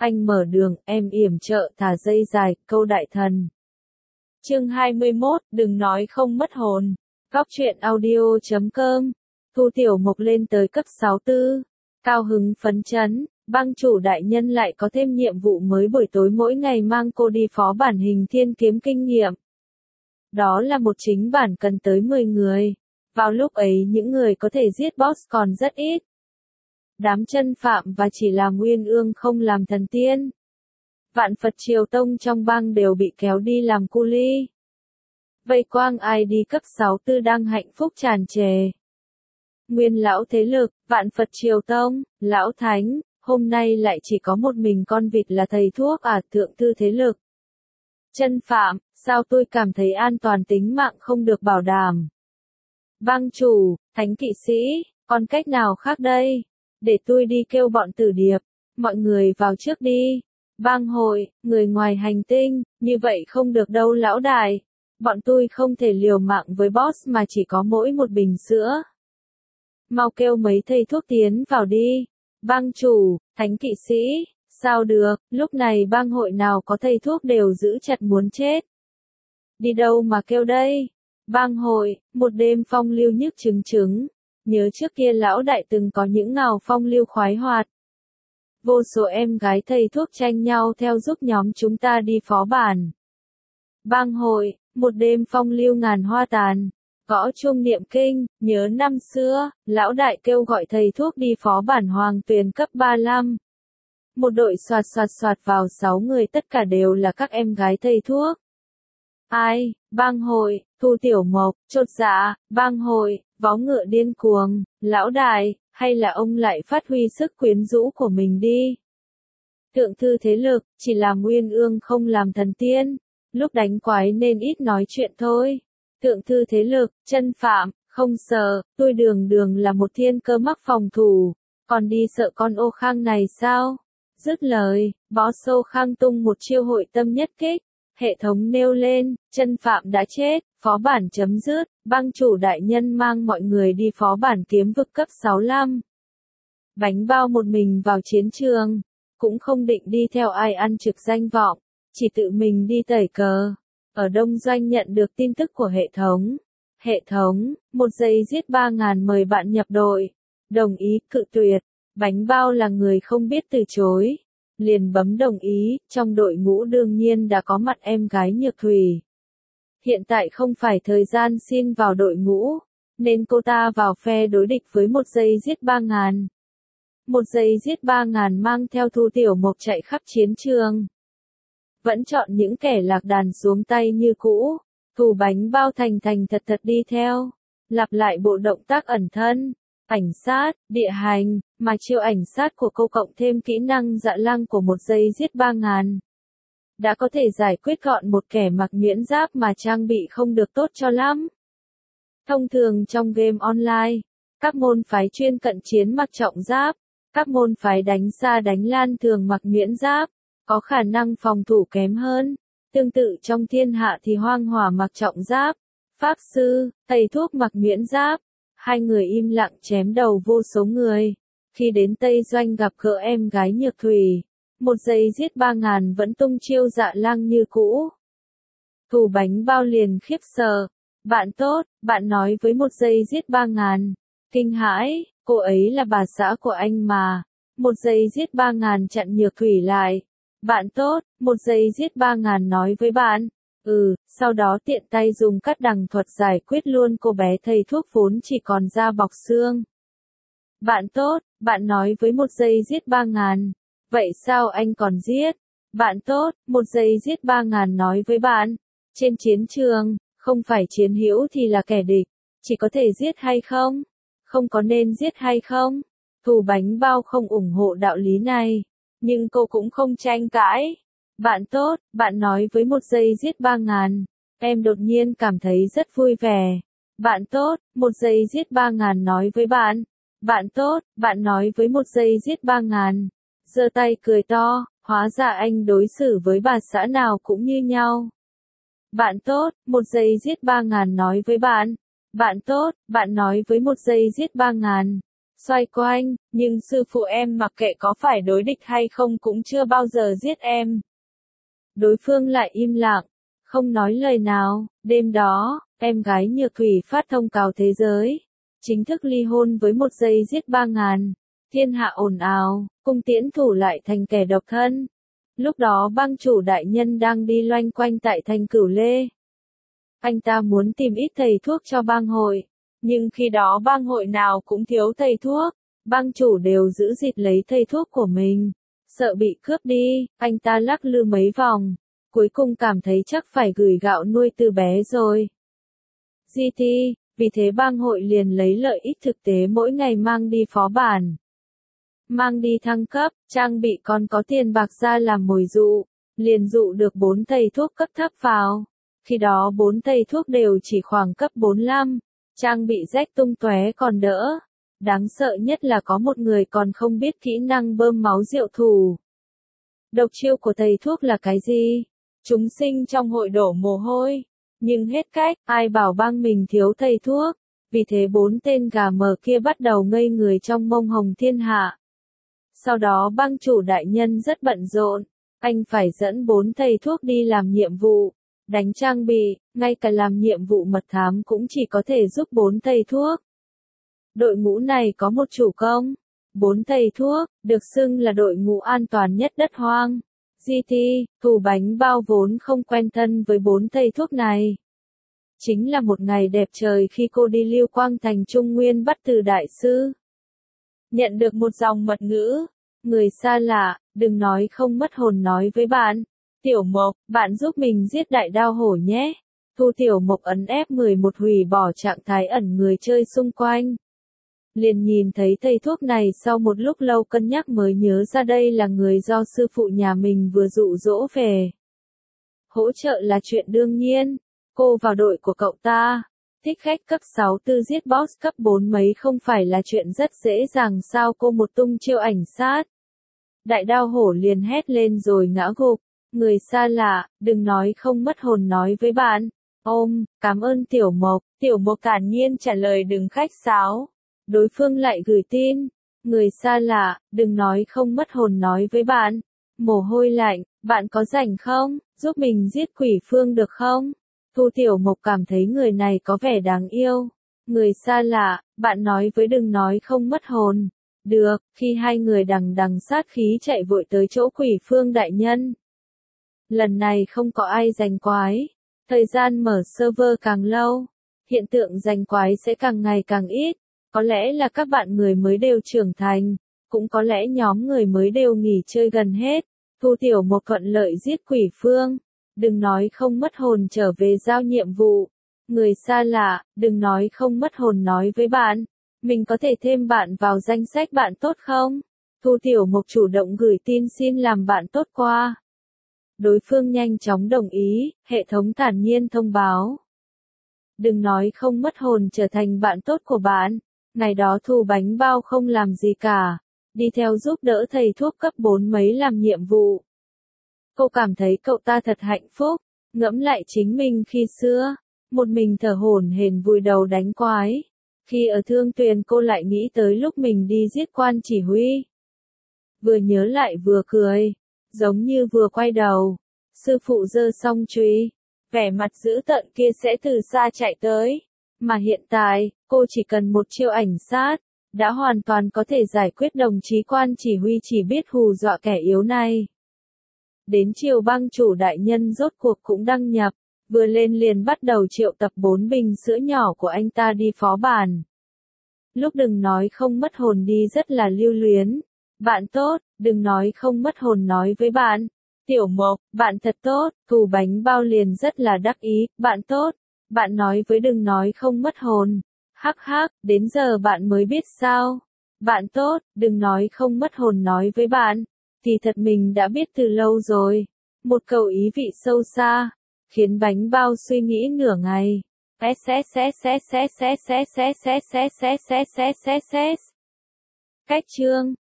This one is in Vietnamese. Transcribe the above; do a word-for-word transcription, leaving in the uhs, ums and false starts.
anh mở đường, em yểm trợ thả dây dài, câu đại thần. Chương hai mươi mốt, đừng nói không mất hồn. Góc truyện audio chấm com. Thu Tiểu Mộc lên tới cấp sáu tư. Cao hứng phấn chấn, bang chủ đại nhân lại có thêm nhiệm vụ mới, buổi tối mỗi ngày mang cô đi phó bản hình thiên kiếm kinh nghiệm. Đó là một chính bản cần tới mười người. Vào lúc ấy những người có thể giết boss còn rất ít. Đám chân phạm và chỉ làm uyên ương không làm thần tiên. Vạn Phật Triều Tông trong bang đều bị kéo đi làm cu li. Vây quang ai đi cấp sáu tư đang hạnh phúc tràn trề. Nguyên lão thế lực, Vạn Phật Triều Tông, lão thánh, hôm nay lại chỉ có một mình con vịt là thầy thuốc à, thượng thư thế lực. Chân phạm, sao tôi cảm thấy an toàn tính mạng không được bảo đảm. Bang chủ, thánh kỵ sĩ, còn cách nào khác đây? Để tôi đi kêu bọn tử điệp, mọi người vào trước đi. Bang hội, người ngoài hành tinh, như vậy không được đâu lão đại. Bọn tôi không thể liều mạng với boss mà chỉ có mỗi một bình sữa. Mau kêu mấy thầy thuốc tiến vào đi. Bang chủ, thánh kỵ sĩ, sao được, lúc này bang hội nào có thầy thuốc đều giữ chặt muốn chết. Đi đâu mà kêu đây? Bang hội, một đêm phong lưu nhức trứng trứng. Nhớ trước kia lão đại từng có những ngào phong lưu khoái hoạt. Vô số em gái thầy thuốc tranh nhau theo giúp nhóm chúng ta đi phó bản. Bang hội, một đêm phong lưu ngàn hoa tàn. Gõ chuông niệm kinh, nhớ năm xưa, lão đại kêu gọi thầy thuốc đi phó bản hoàng tuyền cấp ba mươi lăm. Một đội soạt soạt soạt vào sáu người, tất cả đều là các em gái thầy thuốc. Ai, bang hội, Thu Tiểu Mộc, chột dạ, bang hội, vó ngựa điên cuồng, lão đại, hay là ông lại phát huy sức quyến rũ của mình đi. Thượng thư thế lực, chỉ làm uyên ương không làm thần tiên, lúc đánh quái nên ít nói chuyện thôi. Thượng thư thế lực, chân phạm, không sợ, tôi đường đường là một thiên cơ mắc phòng thủ, còn đi sợ con ô khang này sao? Dứt lời, boss ô khang tung một chiêu hội tâm nhất kích, hệ thống nêu lên, chân phạm đã chết, phó bản chấm dứt, bang chủ đại nhân mang mọi người đi phó bản kiếm vực cấp sáu mươi lăm. Bánh bao một mình vào chiến trường, cũng không định đi theo ai ăn trực danh vọng, chỉ tự mình đi tẩy cờ. Ở Đông Doanh nhận được tin tức của hệ thống. Hệ thống, một giây giết ba ngàn mời bạn nhập đội. Đồng ý, cự tuyệt. Bánh bao là người không biết từ chối. Liền bấm đồng ý, trong đội ngũ đương nhiên đã có mặt em gái Nhược Thủy. Hiện tại không phải thời gian xin vào đội ngũ, nên cô ta vào phe đối địch với một giây giết ba ngàn. Một giây giết ba ngàn mang theo Thu Tiểu Mộc chạy khắp chiến trường. Vẫn chọn những kẻ lạc đàn xuống tay như cũ, thủ bánh bao thành thành thật thật đi theo, lặp lại bộ động tác ẩn thân, ảnh sát, địa hành, mà chiêu ảnh sát của cô cộng thêm kỹ năng dạ lăng của một giây giết ba ngàn. Đã có thể giải quyết gọn một kẻ mặc miễn giáp mà trang bị không được tốt cho lắm. Thông thường trong game online, các môn phái chuyên cận chiến mặc trọng giáp, các môn phái đánh xa đánh lan thường mặc miễn giáp, có khả năng phòng thủ kém hơn. Tương tự trong thiên hạ thì hoang hỏa mặc trọng giáp, pháp sư, thầy thuốc mặc miễn giáp. Hai người im lặng chém đầu vô số người. Khi đến Tây Doanh gặp gỡ em gái Nhược Thủy, một giây giết ba ngàn vẫn tung chiêu dạ lang như cũ. Thủ bánh bao liền khiếp sợ. Bạn tốt, bạn nói với một giây giết ba ngàn. Kinh hãi, cô ấy là bà xã của anh mà. Một giây giết ba ngàn chặn Nhược Thủy lại. Bạn tốt, một giây giết ba ngàn nói với bạn. Ừ, sau đó tiện tay dùng cắt đằng thuật giải quyết luôn cô bé thầy thuốc vốn chỉ còn da bọc xương. Bạn tốt, bạn nói với một giây giết ba ngàn. Vậy sao anh còn giết? Bạn tốt, một giây giết ba ngàn nói với bạn. Trên chiến trường, không phải chiến hữu thì là kẻ địch. Chỉ có thể giết hay không? Không có nên giết hay không? Thù bánh bao không ủng hộ đạo lý này. Nhưng cô cũng không tranh cãi. Bạn tốt, bạn nói với một giây giết ba ngàn. Em đột nhiên cảm thấy rất vui vẻ. Bạn tốt, một giây giết ba ngàn nói với bạn. Bạn tốt, bạn nói với một giây giết ba ngàn. Giơ tay cười to, hóa ra anh đối xử với bà xã nào cũng như nhau. Bạn tốt, một giây giết ba ngàn nói với bạn. Bạn tốt, bạn nói với một giây giết ba ngàn. xoay quanh, nhưng sư phụ em mặc kệ có phải đối địch hay không cũng chưa bao giờ giết em. Đối phương lại im lặng, không nói lời nào. Đêm đó, em gái Nhược Thủy phát thông cáo thế giới, chính thức ly hôn với một giây giết ba ngàn. Thiên hạ ồn ào, cung tiễn thủ lại thành kẻ độc thân. Lúc đó bang chủ đại nhân đang đi loanh quanh tại thành Cửu Lê. Anh ta muốn tìm ít thầy thuốc cho bang hội, nhưng khi đó bang hội nào cũng thiếu thầy thuốc, bang chủ đều giữ dịt lấy thầy thuốc của mình. Sợ bị cướp đi, anh ta lắc lư mấy vòng, cuối cùng cảm thấy chắc phải gửi gạo nuôi từ bé rồi. giê tê, vì thế bang hội liền lấy lợi ích thực tế mỗi ngày mang đi phó bản. Mang đi thăng cấp, trang bị còn có tiền bạc ra làm mồi dụ, liền dụ được bốn thầy thuốc cấp thấp vào. Khi đó bốn thầy thuốc đều chỉ khoảng cấp bốn mươi lăm, trang bị rách tung tóe còn đỡ. Đáng sợ nhất là có một người còn không biết kỹ năng bơm máu diệu thủ. Độc chiêu của thầy thuốc là cái gì? Chúng sinh trong hội đổ mồ hôi. Nhưng hết cách, ai bảo bang mình thiếu thầy thuốc. Vì thế bốn tên gà mờ kia bắt đầu ngây người trong mông hồng thiên hạ. Sau đó bang chủ đại nhân rất bận rộn. Anh phải dẫn bốn thầy thuốc đi làm nhiệm vụ, đánh trang bị, ngay cả làm nhiệm vụ mật thám cũng chỉ có thể giúp bốn thầy thuốc. Đội ngũ này có một chủ công. Bốn thầy thuốc, được xưng là đội ngũ an toàn nhất đất hoang. giê tê, Thù Bánh Bao vốn không quen thân với bốn thầy thuốc này. Chính là một ngày đẹp trời khi cô đi Lưu Quang Thành Trung Nguyên bắt từ đại sư. Nhận được một dòng mật ngữ. Người xa lạ, đừng nói không mất hồn nói với bạn. Tiểu Mộc, bạn giúp mình giết đại đao hổ nhé. Thu Tiểu Mộc ấn ép mười một hủy bỏ trạng thái ẩn người chơi xung quanh. Liền nhìn thấy thầy thuốc này sau một lúc lâu cân nhắc mới nhớ ra đây là người do sư phụ nhà mình vừa dụ dỗ về. Hỗ trợ là chuyện đương nhiên. Cô vào đội của cậu ta. Thích khách cấp sáu tư giết boss cấp bốn mấy không phải là chuyện rất dễ dàng sao cô một tung chiêu ảnh sát. Đại đao hổ liền hét lên rồi ngã gục. Người xa lạ, đừng nói không mất hồn nói với bạn. Ôm, cảm ơn Tiểu Mộc. Tiểu Mộc thản nhiên trả lời đừng khách sáo. Đối phương lại gửi tin. Người xa lạ, đừng nói không mất hồn nói với bạn. Mồ hôi lạnh, bạn có rảnh không? Giúp mình giết quỷ phương được không? Thu Tiểu Mộc cảm thấy người này có vẻ đáng yêu. Người xa lạ, bạn nói với đừng nói không mất hồn. Được, khi hai người đằng đằng sát khí chạy vội tới chỗ quỷ phương đại nhân. Lần này không có ai giành quái. Thời gian mở server càng lâu, hiện tượng giành quái sẽ càng ngày càng ít. Có lẽ là các bạn người mới đều trưởng thành, cũng có lẽ nhóm người mới đều nghỉ chơi gần hết. Thu Tiểu Mộc thuận lợi giết quỷ phương. Đừng nói không mất hồn trở về giao nhiệm vụ. Người xa lạ, đừng nói không mất hồn nói với bạn. Mình có thể thêm bạn vào danh sách bạn tốt không? Thu Tiểu Mộc chủ động gửi tin xin làm bạn tốt qua. Đối phương nhanh chóng đồng ý, hệ thống thản nhiên thông báo. Đừng nói không mất hồn trở thành bạn tốt của bạn. Ngày đó Thu Bánh Bao không làm gì cả. Đi theo giúp đỡ thầy thuốc cấp bốn mấy làm nhiệm vụ. Cô cảm thấy cậu ta thật hạnh phúc. Ngẫm lại chính mình khi xưa. Một mình thở hổn hển vùi đầu đánh quái. Khi ở Thương Tuyền cô lại nghĩ tới lúc mình đi giết quan chỉ huy. Vừa nhớ lại vừa cười. Giống như vừa quay đầu. Sư phụ giơ song chùy. Vẻ mặt dữ tợn kia sẽ từ xa chạy tới. Mà hiện tại, cô chỉ cần một chiêu ảnh sát. Đã hoàn toàn có thể giải quyết đồng chí quan chỉ huy chỉ biết hù dọa kẻ yếu này. Đến chiều bang chủ đại nhân rốt cuộc cũng đăng nhập. Vừa lên liền bắt đầu triệu tập bốn bình sữa nhỏ của anh ta đi phó bản. Lúc đừng nói không mất hồn đi rất là lưu luyến. Bạn tốt, đừng nói không mất hồn nói với bạn. Tiểu Mộc, bạn thật tốt. Thù Bánh Bao liền rất là đắc ý. Bạn tốt, bạn nói với đừng nói không mất hồn. Hắc hắc, đến giờ bạn mới biết sao. Bạn tốt, đừng nói không mất hồn nói với bạn. Thì thật mình đã biết từ lâu rồi. Một câu ý vị sâu xa. Khiến Bánh Bao suy nghĩ nửa ngày. Cách chương